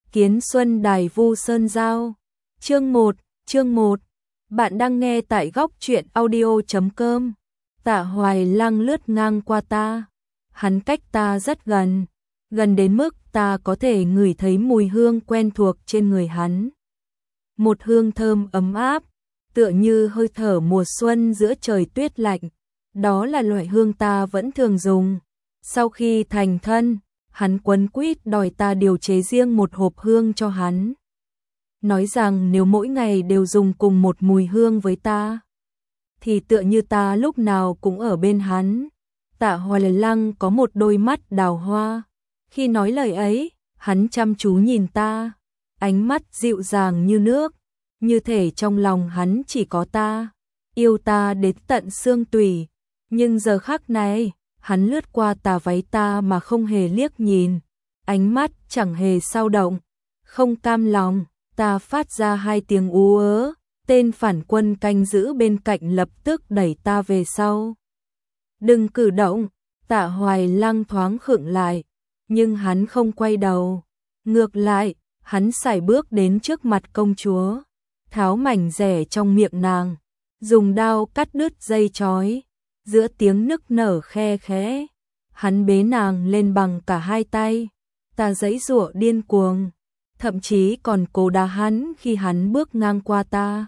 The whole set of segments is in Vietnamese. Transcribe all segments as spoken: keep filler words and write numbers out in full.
Kiến Xuân Đài Vu Sơn Giao. Chương một, chương một. Bạn đang nghe tại góc truyện audio chấm com. Tạ Hoài Lăng lướt ngang qua ta. Hắn cách ta rất gần, gần đến mức ta có thể ngửi thấy mùi hương quen thuộc trên người hắn. Một hương thơm ấm áp, tựa như hơi thở mùa xuân giữa trời tuyết lạnh. Đó là loại hương ta vẫn thường dùng. Sau khi thành thân, hắn quấn quýt đòi ta điều chế riêng một hộp hương cho hắn. Nói rằng nếu mỗi ngày đều dùng cùng một mùi hương với ta, thì tựa như ta lúc nào cũng ở bên hắn. Tạ Hoài Lăng có một đôi mắt đào hoa. Khi nói lời ấy, hắn chăm chú nhìn ta, ánh mắt dịu dàng như nước, như thể trong lòng hắn chỉ có ta, yêu ta đến tận xương tủy. Nhưng giờ khắc này, hắn lướt qua tà váy ta mà không hề liếc nhìn, ánh mắt chẳng hề dao động, không cam lòng. Ta phát ra hai tiếng ú ớ, tên phản quân canh giữ bên cạnh lập tức đẩy ta về sau. Đừng cử động. Tạ Hoài Lăng thoáng khựng lại, nhưng hắn không quay đầu. Ngược lại, hắn sải bước đến trước mặt công chúa, tháo mảnh rẻ trong miệng nàng, dùng đao cắt đứt dây trói. Giữa tiếng nức nở khe khẽ, hắn bế nàng lên bằng cả hai tay. Ta giãy giụa điên cuồng, thậm chí còn cố đá hắn khi hắn bước ngang qua ta.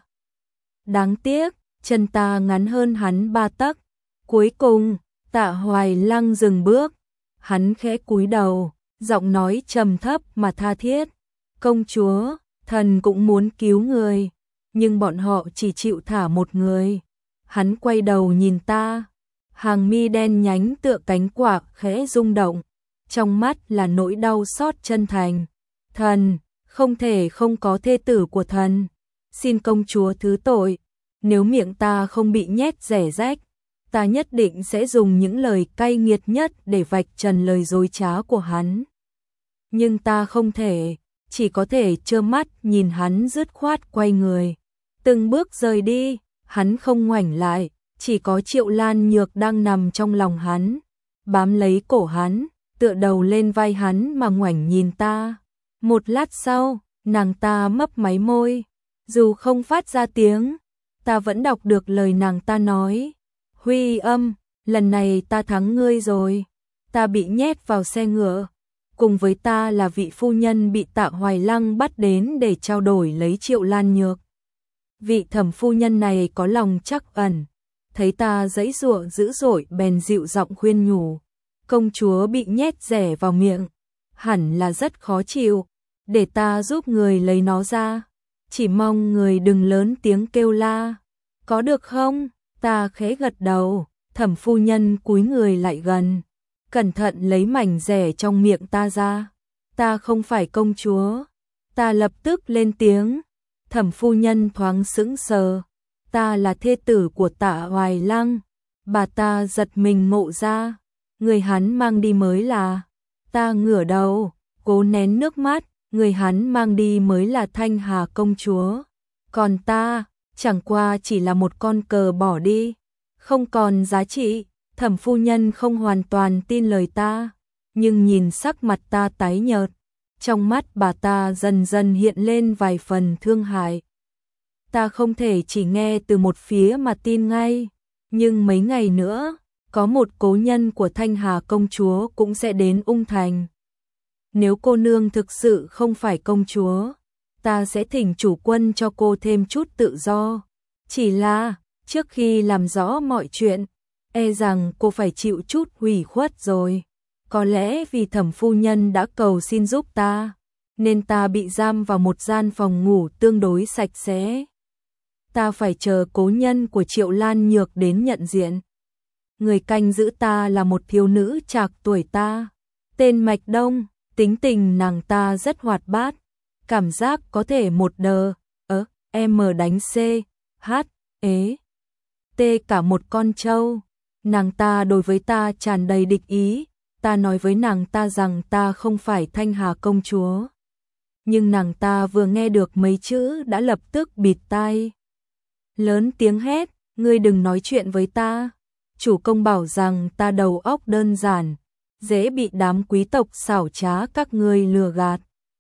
Đáng tiếc, chân ta ngắn hơn hắn ba tấc. Cuối cùng, Tạ Hoài Lăng dừng bước, hắn khẽ cúi đầu, giọng nói trầm thấp mà tha thiết. Công chúa, thần cũng muốn cứu người, nhưng bọn họ chỉ chịu thả một người. Hắn quay đầu nhìn ta, hàng mi đen nhánh tựa cánh quạ khẽ rung động, trong mắt là nỗi đau xót chân thành. Thần, không thể không có thê tử của thần. Xin công chúa thứ tội, nếu miệng ta không bị nhét rẻ rách, ta nhất định sẽ dùng những lời cay nghiệt nhất để vạch trần lời dối trá của hắn. Nhưng ta không thể, chỉ có thể trơ mắt nhìn hắn dứt khoát quay người, từng bước rời đi. Hắn không ngoảnh lại, chỉ có Triệu Lan Nhược đang nằm trong lòng hắn, bám lấy cổ hắn, tựa đầu lên vai hắn mà ngoảnh nhìn ta. Một lát sau, nàng ta mấp máy môi, dù không phát ra tiếng, ta vẫn đọc được lời nàng ta nói. Huy Âm, lần này ta thắng ngươi rồi. Ta bị nhét vào xe ngựa, cùng với ta là vị phu nhân bị Tạ Hoài Lăng bắt đến để trao đổi lấy Triệu Lan Nhược. Vị thẩm phu nhân này có lòng trắc ẩn, thấy ta giãy giụa dữ dội bèn dịu giọng khuyên nhủ. Công chúa bị nhét rẻ vào miệng, hẳn là rất khó chịu, để ta giúp người lấy nó ra. Chỉ mong người đừng lớn tiếng kêu la, có được không? Ta khẽ gật đầu. Thẩm phu nhân cúi người lại gần, cẩn thận lấy mảnh rẻ trong miệng ta ra. Ta không phải công chúa. Ta lập tức lên tiếng. Thẩm phu nhân thoáng sững sờ. Ta là thê tử của Tạ Hoài Lăng. Bà ta giật mình ngộ ra, người hắn mang đi mới là. Ta ngửa đầu, cố nén nước mắt. Người hắn mang đi mới là Thanh Hà công chúa, còn ta chẳng qua chỉ là một con cờ bỏ đi, không còn giá trị. Thẩm phu nhân không hoàn toàn tin lời ta, nhưng nhìn sắc mặt ta tái nhợt, trong mắt bà ta dần dần hiện lên vài phần thương hại. Ta không thể chỉ nghe từ một phía mà tin ngay, nhưng mấy ngày nữa, có một cố nhân của Thanh Hà công chúa cũng sẽ đến Ung Thành. Nếu cô nương thực sự không phải công chúa, ta sẽ thỉnh chủ quân cho cô thêm chút tự do. Chỉ là, trước khi làm rõ mọi chuyện, e rằng cô phải chịu chút hủy khuất rồi. Có lẽ vì thẩm phu nhân đã cầu xin giúp ta, nên ta bị giam vào một gian phòng ngủ tương đối sạch sẽ. Ta phải chờ cố nhân của Triệu Lan Nhược đến nhận diện. Người canh giữ ta là một thiếu nữ trạc tuổi ta, tên Mạch Đông. Tính tình nàng ta rất hoạt bát, cảm giác có thể một đờ, ớ, em đánh C, H, ế, T cả một con trâu. Nàng ta đối với ta tràn đầy địch ý, ta nói với nàng ta rằng ta không phải Thanh Hà công chúa. Nhưng nàng ta vừa nghe được mấy chữ đã lập tức bịt tai. Lớn tiếng hét, ngươi đừng nói chuyện với ta. Chủ công bảo rằng ta đầu óc đơn giản, dễ bị đám quý tộc xảo trá các ngươi lừa gạt.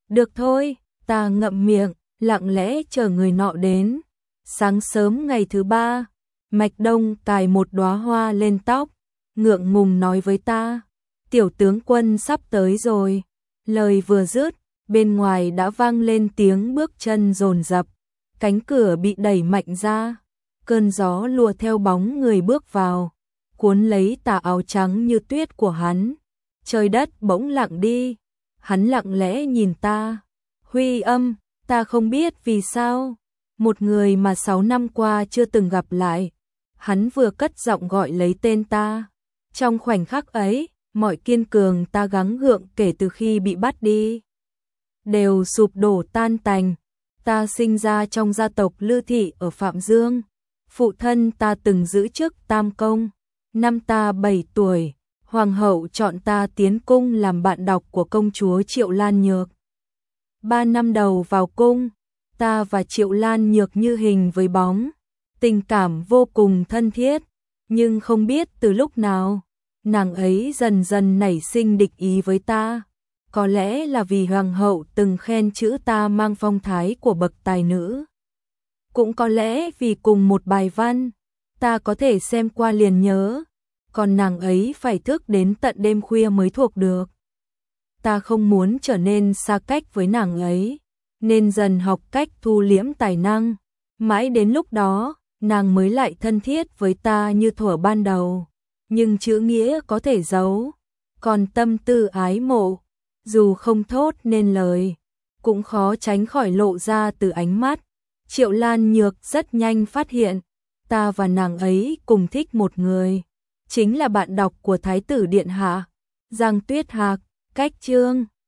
Được thôi, ta ngậm miệng, lặng lẽ chờ người nọ đến. Sáng sớm ngày thứ ba, Mạch Đông cài một đóa hoa lên tóc, ngượng ngùng nói với ta, tiểu tướng quân sắp tới rồi. Lời vừa dứt, bên ngoài đã vang lên tiếng bước chân dồn dập, cánh cửa bị đẩy mạnh ra, cơn gió lùa theo bóng người bước vào, cuốn lấy tà áo trắng như tuyết của hắn. Trời đất bỗng lặng đi, hắn lặng lẽ nhìn ta. Huy Âm, ta không biết vì sao, một người mà sáu năm qua chưa từng gặp lại, hắn vừa cất giọng gọi lấy tên ta. Trong khoảnh khắc ấy, mọi kiên cường ta gắng gượng kể từ khi bị bắt đi đều sụp đổ tan tành. Ta sinh ra trong gia tộc Lư Thị ở Phạm Dương, phụ thân ta từng giữ chức tam công. Năm ta bảy tuổi, hoàng hậu chọn ta tiến cung làm bạn đọc của công chúa Triệu Lan Nhược. Ba năm đầu vào cung, ta và Triệu Lan Nhược như hình với bóng, tình cảm vô cùng thân thiết, nhưng không biết từ lúc nào, nàng ấy dần dần nảy sinh địch ý với ta. Có lẽ là vì hoàng hậu từng khen chữ ta mang phong thái của bậc tài nữ. Cũng có lẽ vì cùng một bài văn, ta có thể xem qua liền nhớ, còn nàng ấy phải thức đến tận đêm khuya mới thuộc được. Ta không muốn trở nên xa cách với nàng ấy, nên dần học cách thu liễm tài năng. Mãi đến lúc đó, nàng mới lại thân thiết với ta như thuở ban đầu. Nhưng chữ nghĩa có thể giấu, còn tâm tư ái mộ, dù không thốt nên lời, cũng khó tránh khỏi lộ ra từ ánh mắt. Triệu Lan Nhược rất nhanh phát hiện, ta và nàng ấy cùng thích một người, chính là bạn đọc của Thái tử Điện Hạ, Giang Tuyết Hạc. Cách chương